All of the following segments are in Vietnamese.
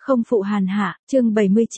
Không phụ hàn hạ, chương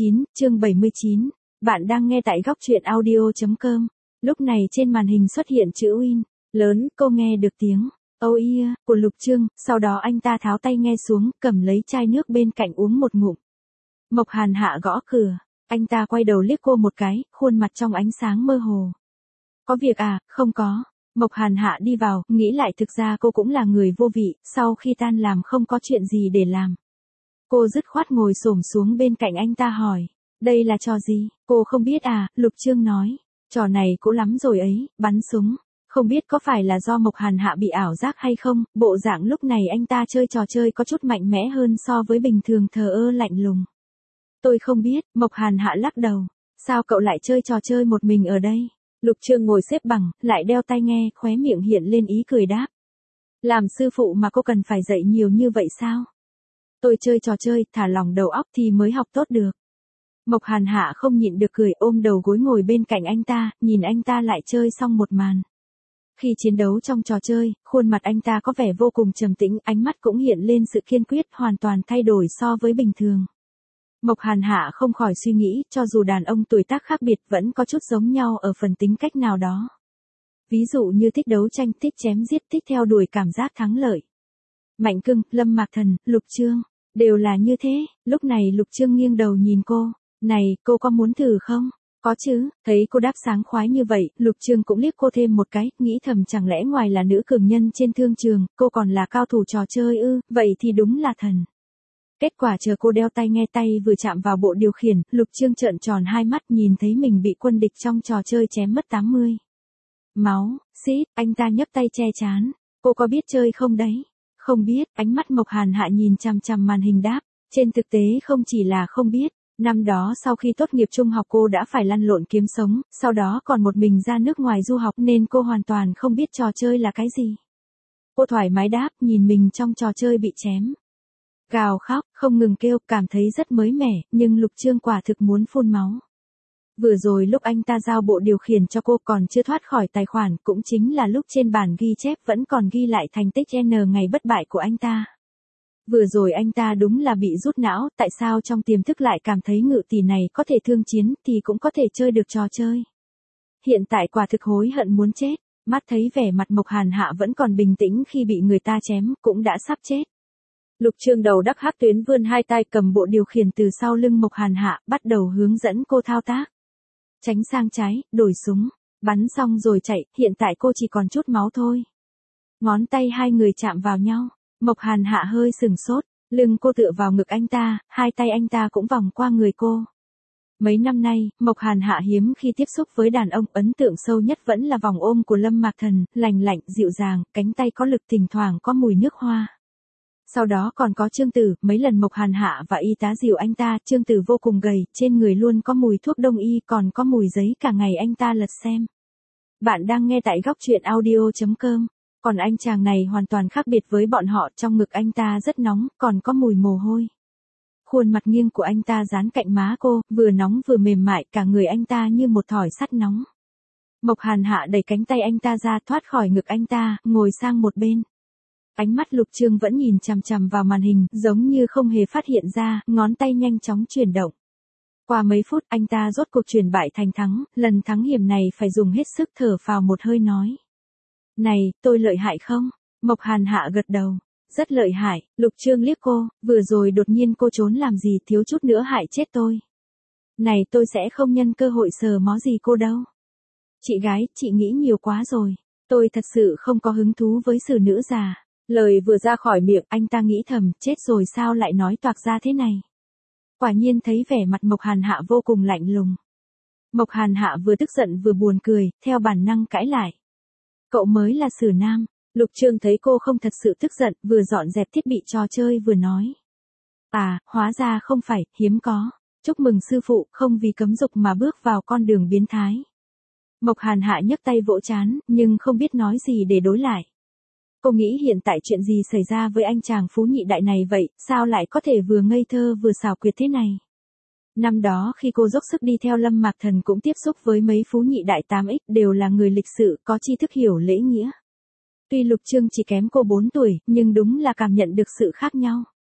79. Bạn đang nghe tại góc truyện audio.com. Lúc này trên màn hình xuất hiện chữ Win, lớn, cô nghe được tiếng, oh yeah, của Lục Chương, sau đó anh ta tháo tay nghe xuống, cầm lấy chai nước bên cạnh uống một ngụm. Mộc Hàn Hạ gõ cửa, anh ta quay đầu liếc cô một cái, khuôn mặt trong ánh sáng mơ hồ. Có việc à, không có. Mộc Hàn Hạ đi vào, nghĩ lại thực ra cô cũng là người vô vị, sau khi tan làm không có chuyện gì để làm. Cô dứt khoát ngồi xổm xuống bên cạnh anh ta hỏi, đây là trò gì, cô không biết à, Lục Chương nói, trò này cũ lắm rồi ấy, bắn súng. Không biết có phải là do Mộc Hàn Hạ bị ảo giác hay không, bộ dạng lúc này anh ta chơi trò chơi có chút mạnh mẽ hơn so với bình thường thờ ơ lạnh lùng. Tôi không biết, Mộc Hàn Hạ lắc đầu, sao cậu lại chơi trò chơi một mình ở đây? Lục Chương ngồi xếp bằng, lại đeo tai nghe, khóe miệng hiện lên ý cười đáp. Làm sư phụ mà cô cần phải dạy nhiều như vậy sao? Tôi chơi trò chơi, thả lỏng đầu óc thì mới học tốt được. Mộc Hàn Hạ không nhịn được cười, ôm đầu gối ngồi bên cạnh anh ta, nhìn anh ta lại chơi xong một màn. Khi chiến đấu trong trò chơi, khuôn mặt anh ta có vẻ vô cùng trầm tĩnh, ánh mắt cũng hiện lên sự kiên quyết, hoàn toàn thay đổi so với bình thường. Mộc Hàn Hạ không khỏi suy nghĩ, cho dù đàn ông tuổi tác khác biệt vẫn có chút giống nhau ở phần tính cách nào đó. Ví dụ như thích đấu tranh, thích chém giết, thích theo đuổi cảm giác thắng lợi. Mạnh Cưng, Lâm Mạc Thần, Lục Chương, đều là như thế. Lúc này Lục Chương nghiêng đầu nhìn cô, này, cô có muốn thử không? Có chứ, thấy cô đáp sáng khoái như vậy, Lục Chương cũng liếc cô thêm một cái, nghĩ thầm chẳng lẽ ngoài là nữ cường nhân trên thương trường, cô còn là cao thủ trò chơi ư, vậy thì đúng là thần. Kết quả chờ cô đeo tai nghe, tay vừa chạm vào bộ điều khiển, Lục Chương trợn tròn hai mắt, nhìn thấy mình bị quân địch trong trò chơi chém mất 80. Máu, xít, anh ta nhấc tay che trán, cô có biết chơi không đấy? Không biết, ánh mắt Mộc Hàn Hạ nhìn chằm chằm màn hình đáp, trên thực tế không chỉ là không biết, năm đó sau khi tốt nghiệp trung học cô đã phải lăn lộn kiếm sống, sau đó còn một mình ra nước ngoài du học nên cô hoàn toàn không biết trò chơi là cái gì. Cô thoải mái đáp, nhìn mình trong trò chơi bị chém. Gào khóc, không ngừng kêu, cảm thấy rất mới mẻ, nhưng Lục Chương quả thực muốn phun máu. Vừa rồi lúc anh ta giao bộ điều khiển cho cô còn chưa thoát khỏi tài khoản, cũng chính là lúc trên bản ghi chép vẫn còn ghi lại thành tích N ngày bất bại của anh ta. Vừa rồi anh ta đúng là bị rút não, tại sao trong tiềm thức lại cảm thấy ngự tỷ này có thể thương chiến thì cũng có thể chơi được trò chơi. Hiện tại quả thực hối hận muốn chết, mắt thấy vẻ mặt Mộc Hàn Hạ vẫn còn bình tĩnh khi bị người ta chém, cũng đã sắp chết. Lục Chương đầu đắc hắc tuyến vươn hai tay cầm bộ điều khiển từ sau lưng Mộc Hàn Hạ, bắt đầu hướng dẫn cô thao tác. Tránh sang trái, đổi súng, bắn xong rồi chạy, hiện tại cô chỉ còn chút máu thôi. Ngón tay hai người chạm vào nhau, Mộc Hàn Hạ hơi sừng sốt, lưng cô tựa vào ngực anh ta, hai tay anh ta cũng vòng qua người cô. Mấy năm nay, Mộc Hàn Hạ hiếm khi tiếp xúc với đàn ông, ấn tượng sâu nhất vẫn là vòng ôm của Lâm Mạc Thần, lành lạnh, dịu dàng, cánh tay có lực, thỉnh thoảng có mùi nước hoa. Sau đó còn có Trương Tử, mấy lần Mộc Hàn Hạ và y tá dìu anh ta, Trương Tử vô cùng gầy, trên người luôn có mùi thuốc đông y, còn có mùi giấy cả ngày anh ta lật xem. Bạn đang nghe tại góc truyện audio.com, còn anh chàng này hoàn toàn khác biệt với bọn họ, trong ngực anh ta rất nóng, còn có mùi mồ hôi. Khuôn mặt nghiêng của anh ta dán cạnh má cô, vừa nóng vừa mềm mại, cả người anh ta như một thỏi sắt nóng. Mộc Hàn Hạ đẩy cánh tay anh ta ra, thoát khỏi ngực anh ta, ngồi sang một bên. Ánh mắt Lục Chương vẫn nhìn chằm chằm vào màn hình, giống như không hề phát hiện ra, ngón tay nhanh chóng chuyển động. Qua mấy phút, anh ta rốt cuộc chuyển bại thành thắng, lần thắng hiểm này phải dùng hết sức, thở phào một hơi nói. Này, tôi lợi hại không? Mộc Hàn Hạ gật đầu. Rất lợi hại, Lục Chương liếc cô, vừa rồi đột nhiên cô trốn làm gì, thiếu chút nữa hại chết tôi. Này, tôi sẽ không nhân cơ hội sờ mó gì cô đâu. Chị gái, chị nghĩ nhiều quá rồi. Tôi thật sự không có hứng thú với xử nữ già. Lời vừa ra khỏi miệng, anh ta nghĩ thầm, chết rồi sao lại nói toạc ra thế này. Quả nhiên thấy vẻ mặt Mộc Hàn Hạ vô cùng lạnh lùng. Mộc Hàn Hạ vừa tức giận vừa buồn cười, theo bản năng cãi lại. Cậu mới là xử nam. Lục Chương thấy cô không thật sự tức giận, vừa dọn dẹp thiết bị trò chơi vừa nói. À, hóa ra không phải, hiếm có. Chúc mừng sư phụ, không vì cấm dục mà bước vào con đường biến thái. Mộc Hàn Hạ nhấc tay vỗ trán, nhưng không biết nói gì để đối lại. Cô nghĩ hiện tại chuyện gì xảy ra với anh chàng phú nhị đại này vậy, sao lại có thể vừa ngây thơ vừa xảo quyệt thế này. Năm đó khi cô dốc sức đi theo Lâm Mạc Thần cũng tiếp xúc với mấy phú nhị đại 8X, đều là người lịch sự, có tri thức hiểu lễ nghĩa. Tuy Lục Chương chỉ kém cô 4 tuổi, nhưng đúng là cảm nhận được sự khác nhau.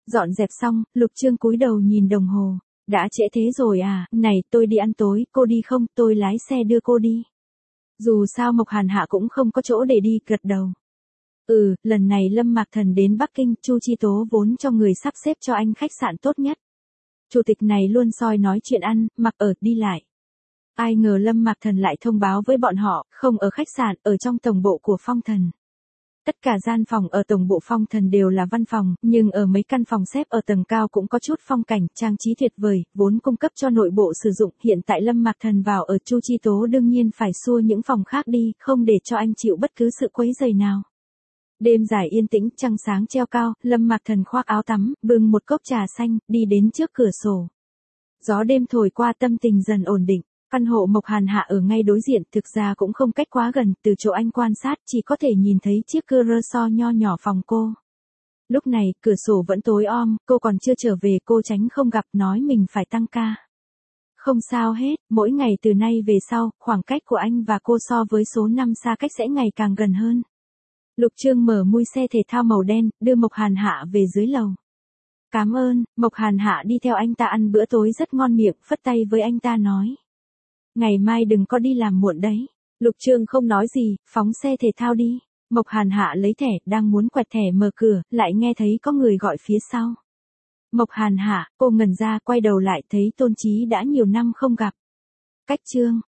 Dọn dẹp xong, Lục Trương cúi đầu nhìn đồng hồ. Đã trễ thế rồi à, này tôi đi ăn tối, cô đi không, tôi lái xe đưa cô đi. Dù sao Mộc Hàn Hạ cũng không có chỗ để đi, gật đầu. Lần này Lâm Mạc Thần đến Bắc Kinh, Chu Chi Tố vốn cho người sắp xếp cho anh khách sạn tốt nhất. Chủ tịch này luôn soi nói chuyện ăn, mặc ở, đi lại. Ai ngờ Lâm Mạc Thần lại thông báo với bọn họ, không ở khách sạn, ở trong tổng bộ của Phong Thần. Tất cả gian phòng ở tổng bộ Phong Thần đều là văn phòng, nhưng ở mấy căn phòng xếp ở tầng cao cũng có chút phong cảnh, trang trí tuyệt vời, vốn cung cấp cho nội bộ sử dụng. Hiện tại Lâm Mạc Thần vào ở, Chu Chi Tố đương nhiên phải xua những phòng khác đi, không để cho anh chịu bất cứ sự quấy rầy nào. Đêm dài yên tĩnh, trăng sáng treo cao, Lâm Mạc Thần khoác áo tắm, bưng một cốc trà xanh, đi đến trước cửa sổ. Gió đêm thổi qua, tâm tình dần ổn định. Căn hộ Mộc Hàn Hạ ở ngay đối diện, thực ra cũng không cách quá gần, từ chỗ anh quan sát chỉ có thể nhìn thấy chiếc cửa sổ nho nhỏ phòng cô. Lúc này, cửa sổ vẫn tối om, cô còn chưa trở về, cô tránh không gặp, nói mình phải tăng ca. Không sao hết, mỗi ngày từ nay về sau, khoảng cách của anh và cô so với số năm xa cách sẽ ngày càng gần hơn. Lục Trương mở mui xe thể thao màu đen, đưa Mộc Hàn Hạ về dưới lầu. Cảm ơn, Mộc Hàn Hạ đi theo anh ta ăn bữa tối rất ngon miệng, phất tay với anh ta nói. Ngày mai đừng có đi làm muộn đấy. Lục Trương không nói gì, phóng xe thể thao đi. Mộc Hàn Hạ lấy thẻ, đang muốn quẹt thẻ mở cửa, lại nghe thấy có người gọi phía sau. Mộc Hàn Hạ, cô ngẩn ra, quay đầu lại thấy Tôn Chí đã nhiều năm không gặp. Cách Trương,